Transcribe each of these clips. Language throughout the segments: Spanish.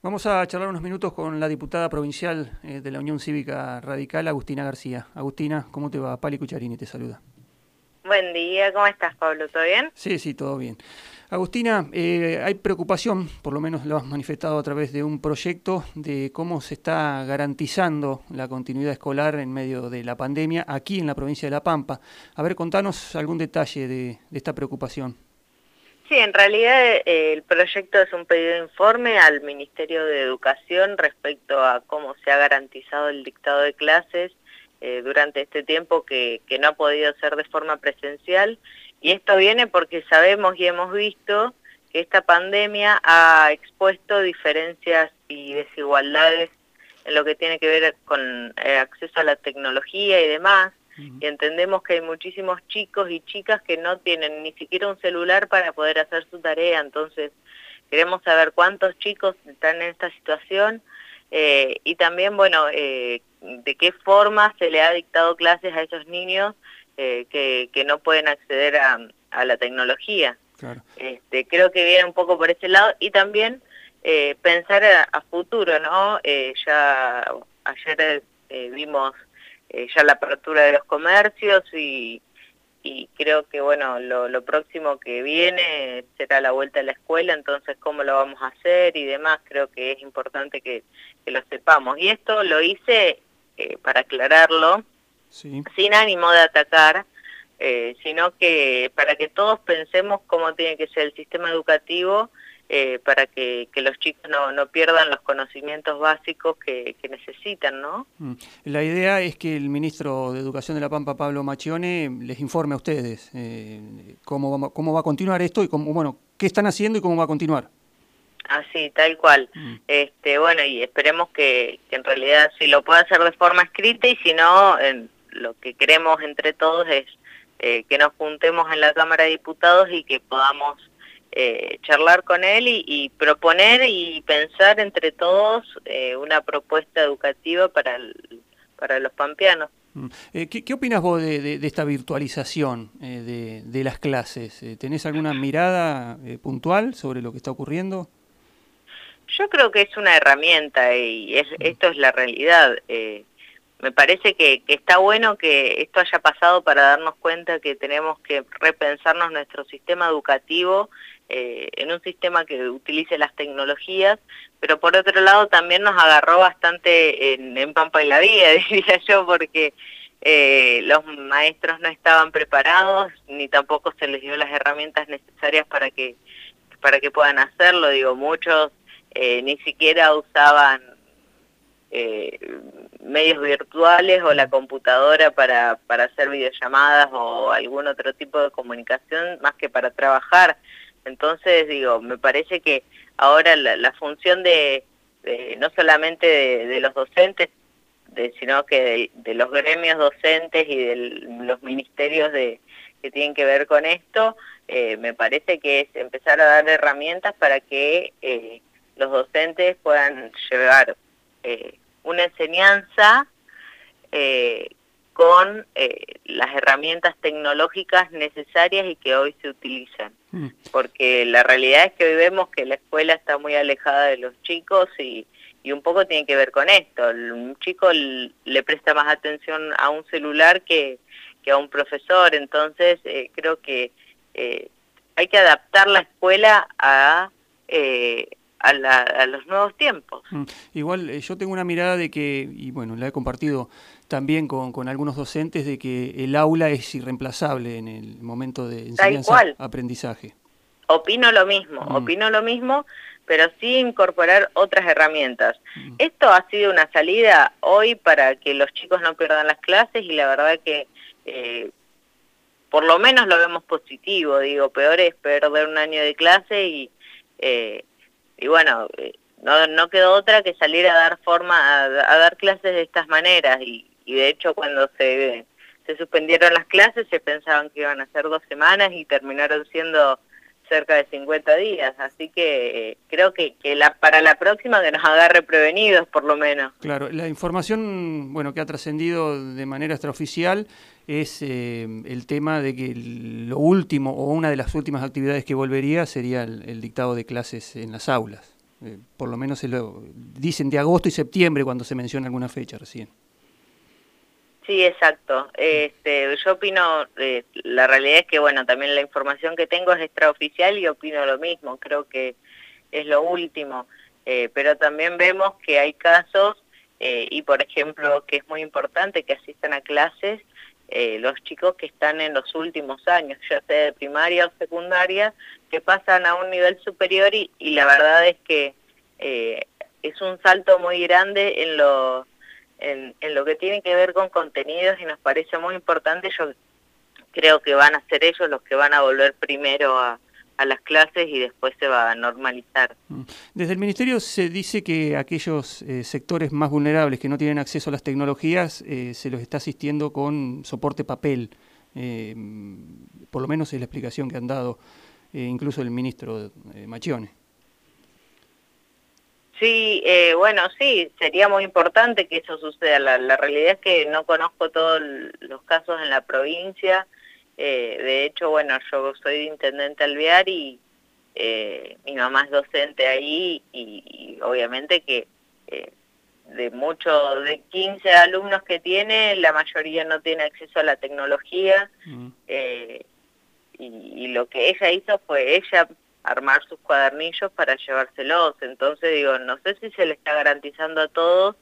Vamos a charlar unos minutos con la diputada provincial de la Unión Cívica Radical, Agustina García. Agustina, ¿cómo te va? Pali Cucharini te saluda. Buen día, ¿cómo estás, Pablo? ¿Todo bien? Sí, todo bien. Agustina, hay preocupación, por lo menos lo has manifestado a través de un proyecto, de cómo se está garantizando la continuidad escolar en medio de la pandemia aquí en la provincia de La Pampa. A ver, contanos algún detalle de esta preocupación. Sí, en realidad el proyecto es un pedido de informe al Ministerio de Educación respecto a cómo se ha garantizado el dictado de clases durante este tiempo que no ha podido ser de forma presencial. Y esto viene porque sabemos y hemos visto que esta pandemia ha expuesto diferencias y desigualdades en lo que tiene que ver con acceso a la tecnología y demás. Y entendemos que hay muchísimos chicos y chicas que no tienen ni siquiera un celular para poder hacer su tarea, entonces queremos saber cuántos chicos están en esta situación y también, bueno, de qué forma se le ha dictado clases a esos niños que no pueden acceder a la tecnología. Claro. Creo que viene un poco por ese lado y también pensar a futuro, ¿no? Ya ayer vimos ya la apertura de los comercios y creo que bueno, lo próximo que viene será la vuelta a la escuela, entonces cómo lo vamos a hacer y demás, creo que es importante que lo sepamos. Y esto lo hice, para aclararlo, Sí. sin ánimo de atacar, sino que para que todos pensemos cómo tiene que ser el sistema educativo para que los chicos no pierdan los conocimientos básicos que necesitan, ¿no? La idea es que el ministro de Educación de La Pampa, Pablo Macchione, les informe a ustedes cómo va a continuar esto y bueno, qué están haciendo y cómo va a continuar. Así, tal cual. Bueno, y esperemos que en realidad si lo pueda hacer de forma escrita y si no, lo que queremos entre todos es que nos juntemos en la Cámara de Diputados y que podamos charlar con él y proponer y pensar entre todos una propuesta educativa para los pampeanos. ¿Qué opinas vos de esta virtualización de las clases? ¿Tenés alguna mirada puntual sobre lo que está ocurriendo? Yo creo que es una herramienta y esto es la realidad. Me parece que está bueno que esto haya pasado para darnos cuenta que tenemos que repensarnos nuestro sistema educativo en un sistema que utilice las tecnologías, pero por otro lado también nos agarró bastante en Pampa y la Vida, diría yo, porque los maestros no estaban preparados, ni tampoco se les dio las herramientas necesarias para que puedan hacerlo. Digo, muchos ni siquiera usaban medios virtuales o la computadora para hacer videollamadas o algún otro tipo de comunicación más que para trabajar. Entonces, digo, me parece que ahora la función no solamente de los docentes, sino que de los gremios docentes y de los ministerios que tienen que ver con esto, me parece que es empezar a dar herramientas para que los docentes puedan llevar una enseñanza con las herramientas tecnológicas necesarias y que hoy se utilizan. Porque la realidad es que hoy vemos que la escuela está muy alejada de los chicos y un poco tiene que ver con esto. Un chico le presta más atención a un celular que a un profesor, entonces creo que hay que adaptar la escuela a los nuevos tiempos. Igual yo tengo una mirada de que, y bueno, la he compartido también con algunos docentes, de que el aula es irreemplazable en el momento de Tal cual. enseñanza-aprendizaje. Opino lo mismo, pero sí incorporar otras herramientas. Esto ha sido una salida hoy para que los chicos no pierdan las clases y la verdad que por lo menos lo vemos positivo. Digo, peor es perder un año de clase y bueno, no quedó otra que salir a dar a dar clases de estas maneras y de hecho cuando se suspendieron las clases se pensaban que iban a ser 2 semanas y terminaron siendo cerca de 50 días, así que creo que para la próxima que nos agarre prevenidos por lo menos. Claro, la información bueno que ha trascendido de manera extraoficial es el tema de que lo último o una de las últimas actividades que volvería sería el dictado de clases en las aulas. por lo menos dicen de agosto y septiembre cuando se menciona alguna fecha recién. Sí, exacto. Yo opino, la realidad es que, bueno, también la información que tengo es extraoficial y opino lo mismo, creo que es lo último, pero también vemos que hay casos, y por ejemplo, que es muy importante que asistan a clases los chicos que están en los últimos años, ya sea de primaria o secundaria, que pasan a un nivel superior y la verdad es que es un salto muy grande en lo que tiene que ver con contenidos y nos parece muy importante. Yo creo que van a ser ellos los que van a volver primero a las clases y después se va a normalizar. Desde el Ministerio se dice que aquellos sectores más vulnerables que no tienen acceso a las tecnologías se los está asistiendo con soporte papel. Por lo menos es la explicación que han dado incluso el ministro Macchione. Sí, bueno, sí, sería muy importante que eso suceda. La realidad es que no conozco todos los casos en la provincia. De hecho, bueno, yo soy intendente alvear y mi mamá es docente ahí y obviamente que de 15 alumnos que tiene, la mayoría no tiene acceso a la tecnología. Y lo que ella hizo fue armar sus cuadernillos para llevárselos. Entonces digo, no sé si se le está garantizando a todos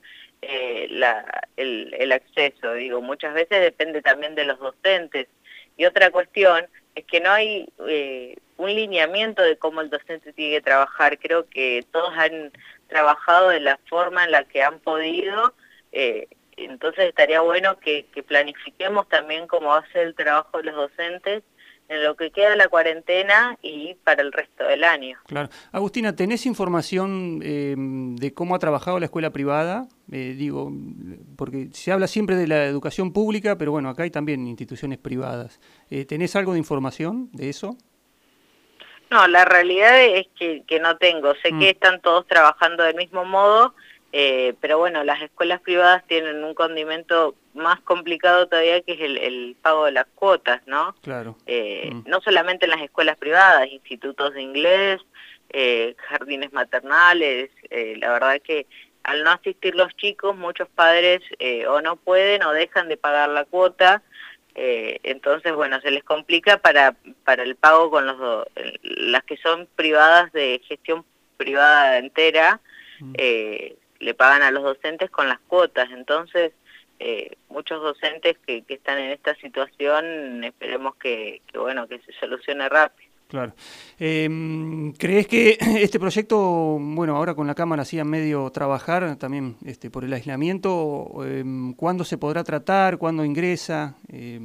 el acceso. Digo, muchas veces depende también de los docentes. Y otra cuestión es que no hay un lineamiento de cómo el docente tiene que trabajar. Creo que todos han trabajado de la forma en la que han podido. Entonces estaría bueno que planifiquemos también cómo va a ser el trabajo de los docentes en lo que queda de la cuarentena y para el resto del año. Claro. Agustina, ¿tenés información de cómo ha trabajado la escuela privada? Digo, porque se habla siempre de la educación pública, pero bueno, acá hay también instituciones privadas. ¿Tenés algo de información de eso? No, la realidad es que no tengo. Sé que están todos trabajando del mismo modo, pero bueno, las escuelas privadas tienen un condimento más complicado todavía, que es el pago de las cuotas, ¿no? Claro. No solamente en las escuelas privadas, institutos de inglés, jardines maternales. La verdad que al no asistir los chicos, muchos padres o no pueden o dejan de pagar la cuota. Entonces, bueno, se les complica para el pago con las que son privadas de gestión privada entera. Le pagan a los docentes con las cuotas. Entonces, muchos docentes que están en esta situación, esperemos que bueno, que se solucione rápido. Claro. ¿Crees que este proyecto, bueno, ahora con la Cámara hacía medio trabajar también por el aislamiento, cuándo se podrá tratar, cuándo ingresa?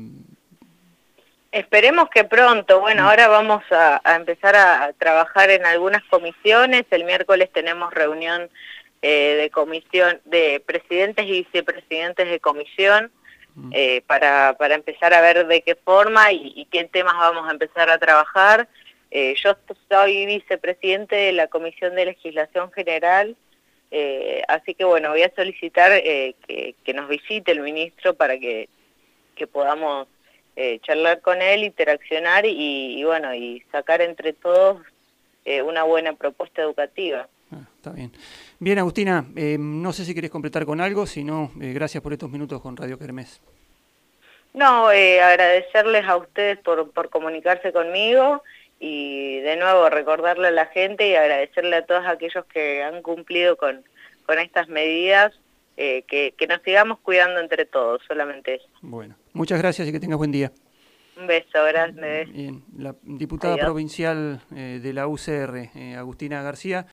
Esperemos que pronto. Bueno, ahora vamos a empezar a trabajar en algunas comisiones. El miércoles tenemos reunión de comisión de presidentes y vicepresidentes de comisión para empezar a ver de qué forma y qué temas vamos a empezar a trabajar. Yo soy vicepresidente de la Comisión de Legislación General, así que bueno, voy a solicitar que nos visite el ministro para que podamos charlar con él, interaccionar y bueno, y sacar entre todos una buena propuesta educativa. Está bien. Bien, Agustina, no sé si querés completar con algo, si no, gracias por estos minutos con Radio Kermés. No, agradecerles a ustedes por comunicarse conmigo y de nuevo recordarle a la gente y agradecerle a todos aquellos que han cumplido con estas medidas, que nos sigamos cuidando entre todos, solamente eso. Bueno, muchas gracias y que tengas buen día. Un beso grande. Bien, la diputada provincial de la UCR, Agustina García.